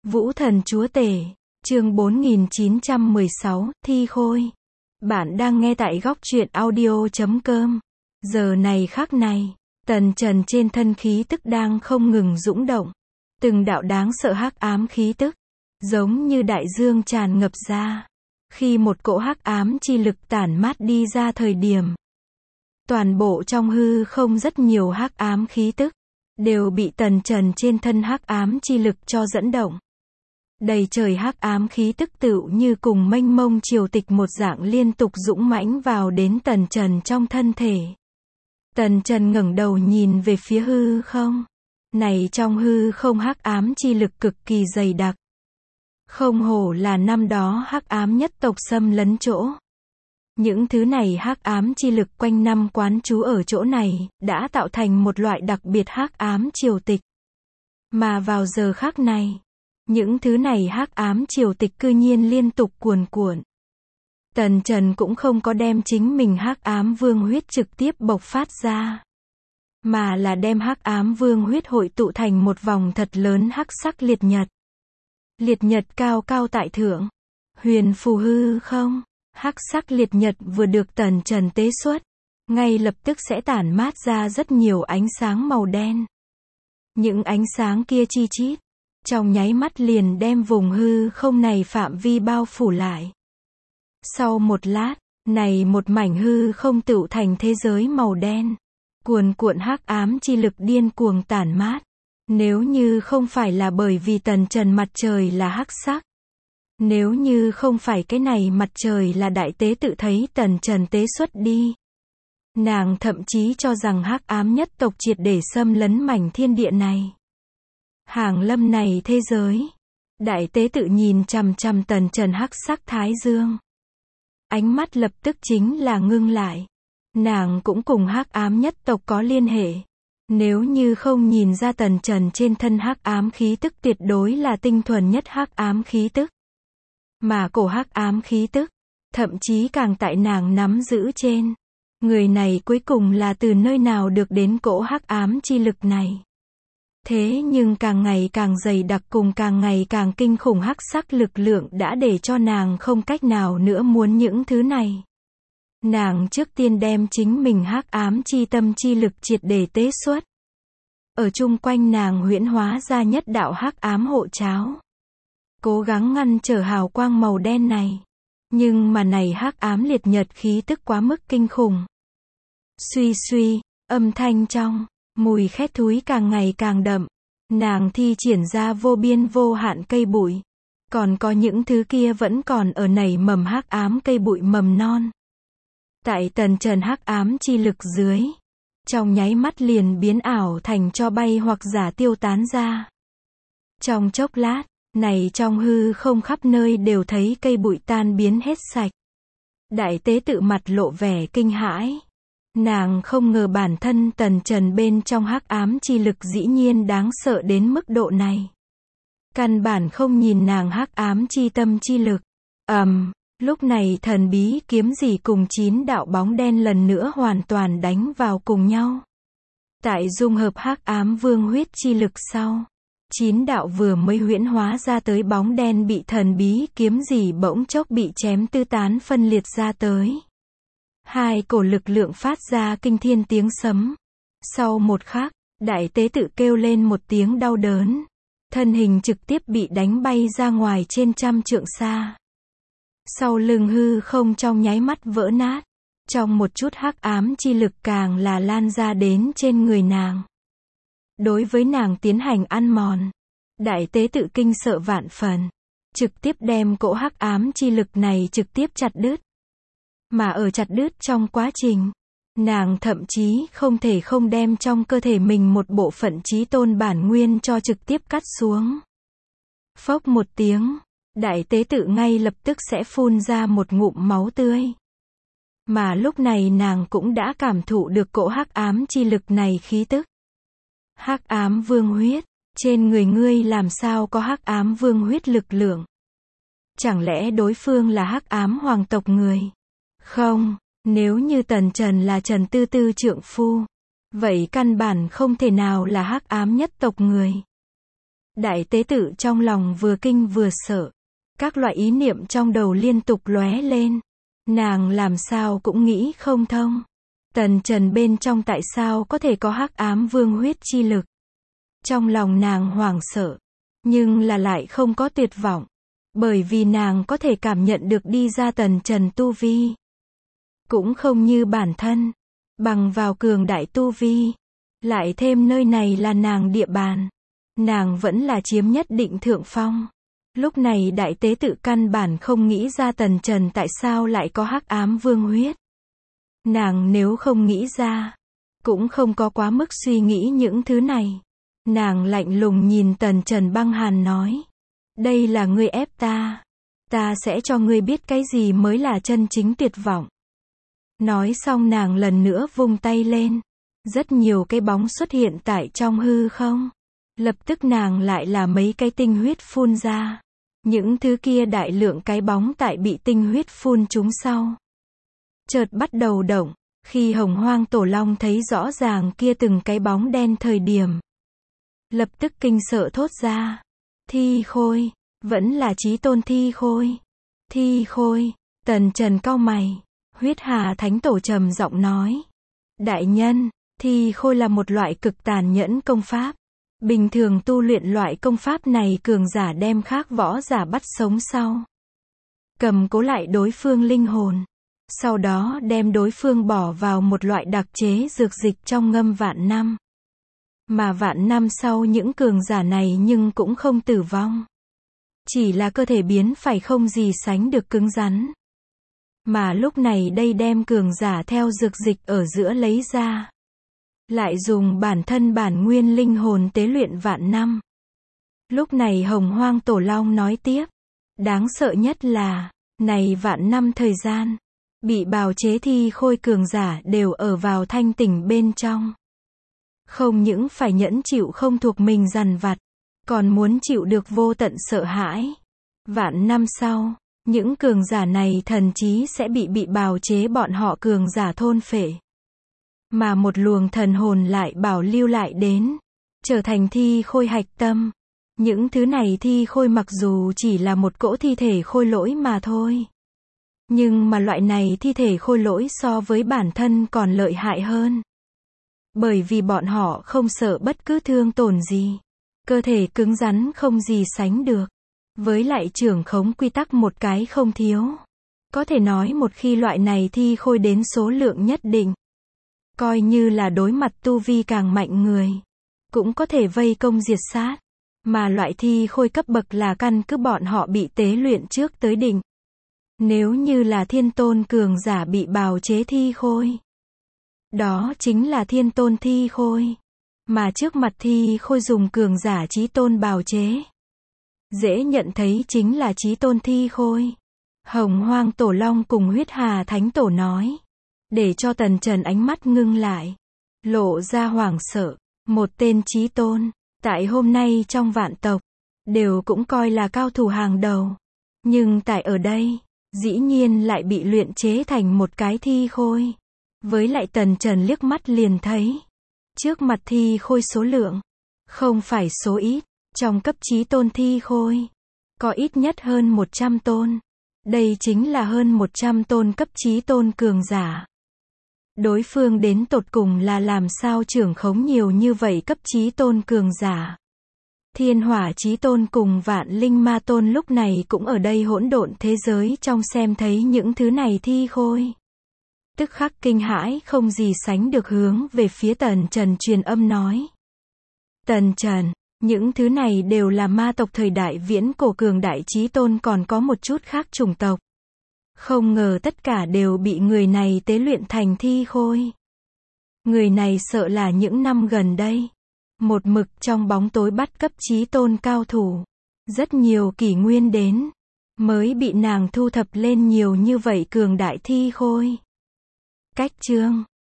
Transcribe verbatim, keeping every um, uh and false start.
Vũ thần chúa tể, chương bốn nghìn chín trăm mười sáu, Thi Khôi. Bạn đang nghe tại góc truyện audio chấm com. Giờ này khắc này, tần trần trên thân khí tức đang không ngừng dũng động. Từng đạo đáng sợ hắc ám khí tức, giống như đại dương tràn ngập ra. Khi một cỗ hắc ám chi lực tản mát đi ra thời điểm, toàn bộ trong hư không rất nhiều hắc ám khí tức, đều bị tần trần trên thân hắc ám chi lực cho dẫn động. Đầy trời hắc ám khí tức tựu như cùng mênh mông triều tịch một dạng liên tục dũng mãnh vào đến tần trần trong thân thể. Tần trần ngẩng đầu nhìn về phía hư không. Này trong hư không hắc ám chi lực cực kỳ dày đặc. Không hổ là năm đó hắc ám nhất tộc xâm lấn chỗ. Những thứ này hắc ám chi lực quanh năm quán trú ở chỗ này, đã tạo thành một loại đặc biệt hắc ám triều tịch. Mà vào giờ khắc này, những thứ này hắc ám triều tịch cư nhiên liên tục cuồn cuộn. Tần Trần cũng không có đem chính mình hắc ám vương huyết trực tiếp bộc phát ra, mà là đem hắc ám vương huyết hội tụ thành một vòng thật lớn hắc sắc liệt nhật. Liệt nhật cao cao tại thượng, huyền phù hư không, hắc sắc liệt nhật vừa được Tần Trần tế xuất, ngay lập tức sẽ tản mát ra rất nhiều ánh sáng màu đen. Những ánh sáng kia chi chít, trong nháy mắt liền đem vùng hư không này phạm vi bao phủ lại. Sau một lát, này một mảnh hư không tựu thành thế giới màu đen. Cuồn cuộn hắc ám chi lực điên cuồng tản mát. Nếu như không phải là bởi vì tần trần mặt trời là hắc sắc. Nếu như không phải cái này mặt trời là đại tế tự thấy tần trần tế xuất đi. Nàng thậm chí cho rằng hắc ám nhất tộc triệt để xâm lấn mảnh thiên địa này. Hàng lâm này thế giới. Đại tế tự nhìn chằm chằm tần trần hắc sắc thái dương. Ánh mắt lập tức chính là ngưng lại. Nàng cũng cùng hắc ám nhất tộc có liên hệ. Nếu như không nhìn ra tần trần trên thân hắc ám khí tức tuyệt đối là tinh thuần nhất hắc ám khí tức. Mà cổ hắc ám khí tức, thậm chí càng tại nàng nắm giữ trên. Người này cuối cùng là từ nơi nào được đến cỗ hắc ám chi lực này. Thế nhưng càng ngày càng dày đặc cùng càng ngày càng kinh khủng hắc sắc lực lượng đã để cho nàng không cách nào nữa muốn những thứ này. Nàng trước tiên đem chính mình hắc ám chi tâm chi lực triệt để tế xuất. Ở chung quanh nàng huyễn hóa ra nhất đạo hắc ám hộ cháo. Cố gắng ngăn trở hào quang màu đen này. Nhưng mà này hắc ám liệt nhật khí tức quá mức kinh khủng. Suy suy, âm thanh trong, mùi khét thúi càng ngày càng đậm. Nàng thi triển ra vô biên vô hạn cây bụi. Còn có những thứ kia vẫn còn ở nảy mầm hắc ám cây bụi mầm non. Tại tần trần hắc ám chi lực dưới, trong nháy mắt liền biến ảo thành cho bay hoặc giả tiêu tán ra. Trong chốc lát, này trong hư không khắp nơi đều thấy cây bụi tan biến hết sạch. Đại tế tự mặt lộ vẻ kinh hãi. Nàng không ngờ bản thân tần trần bên trong hắc ám chi lực dĩ nhiên đáng sợ đến mức độ này. Căn bản không nhìn nàng hắc ám chi tâm chi lực. ầm, um, lúc này thần bí kiếm gì cùng chín đạo bóng đen lần nữa hoàn toàn đánh vào cùng nhau. Tại dung hợp hắc ám vương huyết chi lực sau, chín đạo vừa mới huyễn hóa ra tới bóng đen bị thần bí kiếm gì bỗng chốc bị chém tứ tán phân liệt ra tới. Hai cổ lực lượng phát ra kinh thiên tiếng sấm. Sau một khắc, đại tế tự kêu lên một tiếng đau đớn. Thân hình trực tiếp bị đánh bay ra ngoài trên trăm trượng xa. Sau lưng hư không trong nháy mắt vỡ nát. Trong một chút hắc ám chi lực càng là lan ra đến trên người nàng. Đối với nàng tiến hành ăn mòn. Đại tế tự kinh sợ vạn phần. Trực tiếp đem cỗ hắc ám chi lực này trực tiếp chặt đứt. Mà ở chặt đứt trong quá trình, nàng thậm chí không thể không đem trong cơ thể mình một bộ phận chí tôn bản nguyên cho trực tiếp cắt xuống. Phốc một tiếng, đại tế tự ngay lập tức sẽ phun ra một ngụm máu tươi. Mà lúc này nàng cũng đã cảm thụ được cỗ hắc ám chi lực này khí tức. Hắc ám vương huyết, trên người ngươi làm sao có hắc ám vương huyết lực lượng? Chẳng lẽ đối phương là hắc ám hoàng tộc người? Không, nếu như tần trần là Trần Tư Tư trượng phu, vậy căn bản không thể nào là hắc ám nhất tộc người. Đại tế tự trong lòng vừa kinh vừa sợ. Các loại ý niệm trong đầu liên tục lóe lên. Nàng làm sao cũng nghĩ không thông. Tần Trần bên trong tại sao có thể có hắc ám vương huyết chi lực. Trong lòng nàng hoảng sợ. Nhưng là lại không có tuyệt vọng. Bởi vì nàng có thể cảm nhận được đi ra Tần Trần tu vi. Cũng không như bản thân. Bằng vào cường đại tu vi. Lại thêm nơi này là nàng địa bàn. Nàng vẫn là chiếm nhất định thượng phong. Lúc này đại tế tự căn bản không nghĩ ra Tần Trần tại sao lại có hắc ám vương huyết. Nàng nếu không nghĩ ra, cũng không có quá mức suy nghĩ những thứ này. Nàng lạnh lùng nhìn Tần Trần băng hàn nói. Đây là ngươi ép ta. Ta sẽ cho ngươi biết cái gì mới là chân chính tuyệt vọng. Nói xong nàng lần nữa vung tay lên. Rất nhiều cái bóng xuất hiện tại trong hư không. Lập tức nàng lại là mấy cái tinh huyết phun ra. Những thứ kia đại lượng cái bóng tại bị tinh huyết phun chúng sau. Chợt bắt đầu động. Khi Hồng Hoang Tổ Long thấy rõ ràng kia từng cái bóng đen thời điểm. Lập tức kinh sợ thốt ra. Thi Khôi. Vẫn là Chí Tôn Thi Khôi. Thi Khôi. Tần Trần cau mày. Huyết Hà Thánh Tổ trầm giọng nói. Đại nhân, Thi Khôi là một loại cực tàn nhẫn công pháp. Bình thường tu luyện loại công pháp này cường giả đem khác võ giả bắt sống sau. Cầm cố lại đối phương linh hồn. Sau đó đem đối phương bỏ vào một loại đặc chế dược dịch trong ngâm vạn năm. Mà vạn năm sau những cường giả này nhưng cũng không tử vong. Chỉ là cơ thể biến phải không gì sánh được cứng rắn. Mà lúc này đây đem cường giả theo dược dịch ở giữa lấy ra. Lại dùng bản thân bản nguyên linh hồn tế luyện vạn năm. Lúc này Hồng Hoang Tổ Long nói tiếp. Đáng sợ nhất là, này vạn năm thời gian, bị bào chế Thi Khôi cường giả đều ở vào thanh tỉnh bên trong. Không những phải nhẫn chịu không thuộc mình dằn vặt, còn muốn chịu được vô tận sợ hãi. Vạn năm sau, những cường giả này thần chí sẽ bị bị bào chế bọn họ cường giả thôn phệ. Mà một luồng thần hồn lại bảo lưu lại đến, trở thành Thi Khôi hạch tâm. Những thứ này Thi Khôi mặc dù chỉ là một cỗ thi thể khôi lỗi mà thôi. Nhưng mà loại này thi thể khôi lỗi so với bản thân còn lợi hại hơn. Bởi vì bọn họ không sợ bất cứ thương tổn gì. Cơ thể cứng rắn không gì sánh được. Với lại trưởng khống quy tắc một cái không thiếu. Có thể nói một khi loại này Thi Khôi đến số lượng nhất định. Coi như là đối mặt tu vi càng mạnh người. Cũng có thể vây công diệt sát. Mà loại Thi Khôi cấp bậc là căn cứ bọn họ bị tế luyện trước tới đỉnh. Nếu như là thiên tôn cường giả bị bào chế Thi Khôi. Đó chính là thiên tôn Thi Khôi. Mà trước mặt Thi Khôi dùng cường giả Chí Tôn bào chế. Dễ nhận thấy chính là Chí Tôn Thi Khôi. Hồng Hoang Tổ Long cùng Huyết Hà Thánh Tổ nói. Để cho Tần Trần ánh mắt ngưng lại. Lộ ra hoảng sợ. Một tên Chí Tôn. Tại hôm nay trong vạn tộc. Đều cũng coi là cao thủ hàng đầu. Nhưng tại ở đây. Dĩ nhiên lại bị luyện chế thành một cái Thi Khôi. Với lại Tần Trần liếc mắt liền thấy. Trước mặt Thi Khôi số lượng. Không phải số ít. Trong cấp Chí Tôn Thi Khôi. Có ít nhất hơn một trăm tôn. Đây chính là hơn một trăm tôn cấp Chí Tôn cường giả. Đối phương đến tột cùng là làm sao trưởng khống nhiều như vậy cấp Chí Tôn cường giả. Thiên Hỏa Chí Tôn cùng Vạn Linh Ma Tôn lúc này cũng ở đây hỗn độn thế giới trong xem thấy những thứ này Thi Khôi. Tức khắc kinh hãi không gì sánh được hướng về phía Tần Trần truyền âm nói. Tần Trần, những thứ này đều là ma tộc thời đại viễn cổ cường đại Chí Tôn còn có một chút khác chủng tộc. Không ngờ tất cả đều bị người này tế luyện thành Thi Khôi. Người này sợ là những năm gần đây. Một mực trong bóng tối bắt cấp Chí Tôn cao thủ. Rất nhiều kỷ nguyên đến. Mới bị nàng thu thập lên nhiều như vậy cường đại Thi Khôi. Cách chương